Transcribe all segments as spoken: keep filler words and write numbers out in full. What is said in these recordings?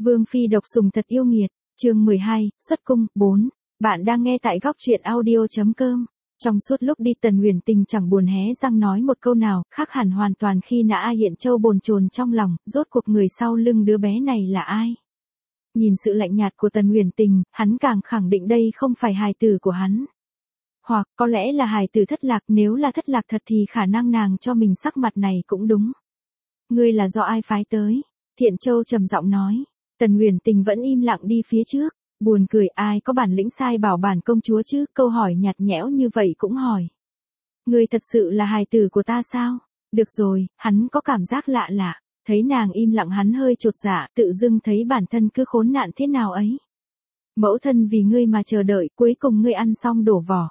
Vương phi độc sủng thật yêu nghiệt, chương mười hai, xuất cung, bốn. Bạn đang nghe tại góc truyện audio chấm com. Trong suốt lúc đi Tần Uyển Tình chẳng buồn hé răng nói một câu nào, khác hẳn hoàn toàn khi Nã A Hiện Châu bồn chồn trong lòng, rốt cuộc người sau lưng đứa bé này là ai? Nhìn sự lạnh nhạt của Tần Uyển Tình, hắn càng khẳng định đây không phải hài tử của hắn. Hoặc có lẽ là hài tử thất lạc, nếu là thất lạc thật thì khả năng nàng cho mình sắc mặt này cũng đúng. Ngươi là do ai phái tới? Thiện Châu trầm giọng nói. Tần Uyển Tình vẫn im lặng đi phía trước, buồn cười, ai có bản lĩnh sai bảo bản công chúa chứ, câu hỏi nhạt nhẽo như vậy cũng hỏi. Ngươi thật sự là hài tử của ta sao? Được rồi, hắn có cảm giác lạ lạ, thấy nàng im lặng hắn hơi chột dạ, tự dưng thấy bản thân cứ khốn nạn thế nào ấy. Mẫu thân vì ngươi mà chờ đợi, cuối cùng ngươi ăn xong đổ vỏ.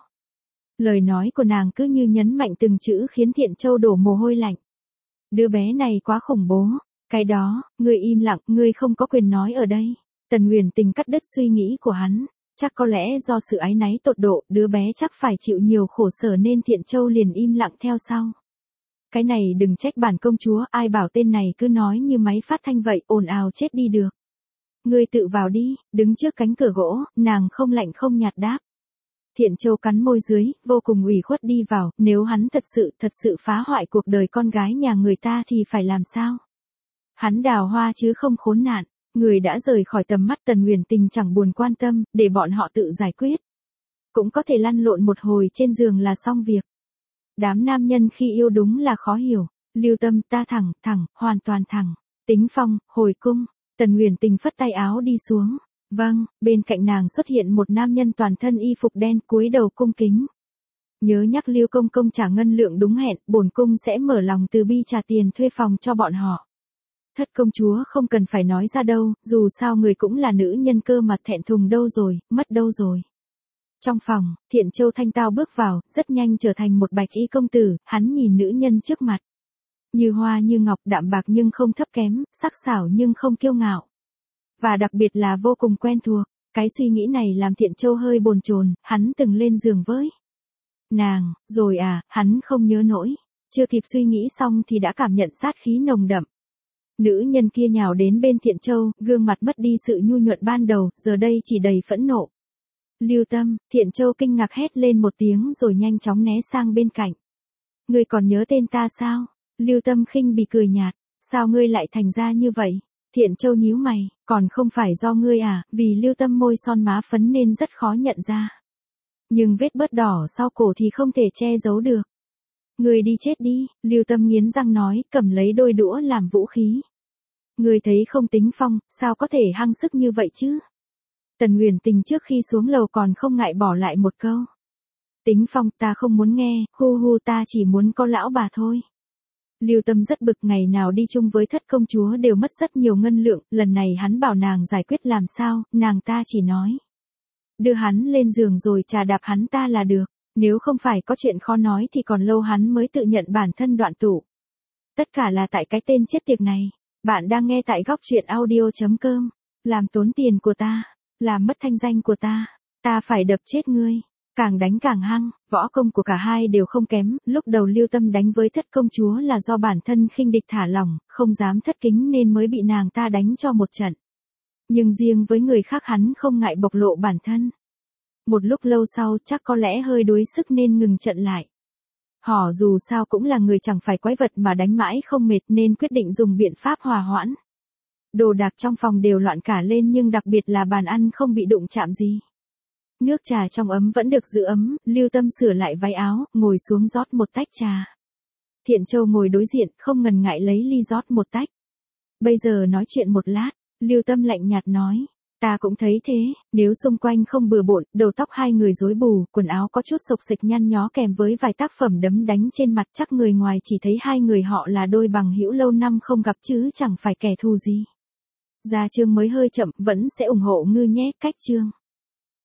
Lời nói của nàng cứ như nhấn mạnh từng chữ khiến Thiện Châu đổ mồ hôi lạnh. Đứa bé này quá khủng bố. Cái đó, ngươi im lặng, ngươi không có quyền nói ở đây. Tần Uyển Tình cắt đứt suy nghĩ của hắn, chắc có lẽ do sự áy náy tột độ, đứa bé chắc phải chịu nhiều khổ sở nên Thiện Châu liền im lặng theo sau. Cái này đừng trách bản công chúa, ai bảo tên này cứ nói như máy phát thanh vậy, ồn ào chết đi được. Ngươi tự vào đi, đứng trước cánh cửa gỗ, nàng không lạnh không nhạt đáp. Thiện Châu cắn môi dưới, vô cùng ủy khuất đi vào, nếu hắn thật sự, thật sự phá hoại cuộc đời con gái nhà người ta thì phải làm sao? Hắn đào hoa chứ không khốn nạn, người đã rời khỏi tầm mắt Tần Uyển Tình chẳng buồn quan tâm, để bọn họ tự giải quyết. Cũng có thể lăn lộn một hồi trên giường là xong việc. Đám nam nhân khi yêu đúng là khó hiểu, Lưu Tâm ta thẳng, thẳng, hoàn toàn thẳng. Tính Phong, hồi cung, Tần Uyển Tình phất tay áo đi xuống. Vâng, bên cạnh nàng xuất hiện một nam nhân toàn thân y phục đen cúi đầu cung kính. Nhớ nhắc Lưu công công trả ngân lượng đúng hẹn, bổn cung sẽ mở lòng từ bi trả tiền thuê phòng cho bọn họ. Thất công chúa không cần phải nói ra đâu, dù sao người cũng là nữ nhân cơ mà, thẹn thùng đâu rồi, mất đâu rồi. Trong phòng, Thiện Châu thanh tao bước vào, rất nhanh trở thành một bạch y công tử, hắn nhìn nữ nhân trước mặt. Như hoa như ngọc, đạm bạc nhưng không thấp kém, sắc sảo nhưng không kiêu ngạo. Và đặc biệt là vô cùng quen thuộc. Cái suy nghĩ này làm Thiện Châu hơi bồn chồn, hắn từng lên giường với nàng, rồi à, hắn không nhớ nổi. Chưa kịp suy nghĩ xong thì đã cảm nhận sát khí nồng đậm. Nữ nhân kia nhào đến bên Thiện Châu, gương mặt mất đi sự nhu nhuận ban đầu, giờ đây chỉ đầy phẫn nộ. Lưu Tâm, Thiện Châu kinh ngạc hét lên một tiếng rồi nhanh chóng né sang bên cạnh. Ngươi còn nhớ tên ta sao? Lưu Tâm khinh bỉ cười nhạt, sao ngươi lại thành ra như vậy? Thiện Châu nhíu mày, còn không phải do ngươi à, vì Lưu Tâm môi son má phấn nên rất khó nhận ra. Nhưng vết bớt đỏ sau cổ thì không thể che giấu được. Ngươi đi chết đi, Lưu Tâm nghiến răng nói, cầm lấy đôi đũa làm vũ khí. Ngươi thấy không Tính Phong, sao có thể hăng sức như vậy chứ? Tần Uyển Tình trước khi xuống lầu còn không ngại bỏ lại một câu. Tính Phong, ta không muốn nghe, hu hu ta chỉ muốn có lão bà thôi. Lưu Tâm rất bực, ngày nào đi chung với thất công chúa đều mất rất nhiều ngân lượng, lần này hắn bảo nàng giải quyết làm sao, nàng ta chỉ nói. Đưa hắn lên giường rồi trà đạp hắn ta là được, nếu không phải có chuyện khó nói thì còn lâu hắn mới tự nhận bản thân đoạn tụ. Tất cả là tại cái tên chết tiệt này. Bạn đang nghe tại góc truyện audio chấm com. Làm tốn tiền của ta, làm mất thanh danh của ta, ta phải đập chết ngươi. Càng đánh càng hăng, võ công của cả hai đều không kém, lúc đầu Lưu Tâm đánh với thất công chúa là do bản thân khinh địch thả lỏng, không dám thất kính nên mới bị nàng ta đánh cho một trận. Nhưng riêng với người khác hắn không ngại bộc lộ bản thân. Một lúc lâu sau chắc có lẽ hơi đuối sức nên ngừng trận lại. Họ dù sao cũng là người chẳng phải quái vật mà đánh mãi không mệt nên quyết định dùng biện pháp hòa hoãn. Đồ đạc trong phòng đều loạn cả lên nhưng đặc biệt là bàn ăn không bị đụng chạm gì. Nước trà trong ấm vẫn được giữ ấm, Lưu Tâm sửa lại váy áo, ngồi xuống rót một tách trà. Thiện Châu ngồi đối diện, không ngần ngại lấy ly rót một tách. Bây giờ nói chuyện một lát, Lưu Tâm lạnh nhạt nói. Ta cũng thấy thế, nếu xung quanh không bừa bộn, đầu tóc hai người rối bù, quần áo có chút xộc xệch nhăn nhó kèm với vài tác phẩm đấm đánh trên mặt, chắc người ngoài chỉ thấy hai người họ là đôi bằng hữu lâu năm không gặp chứ chẳng phải kẻ thù gì. Ra chương mới hơi chậm, vẫn sẽ ủng hộ ngư nhé, cách chương.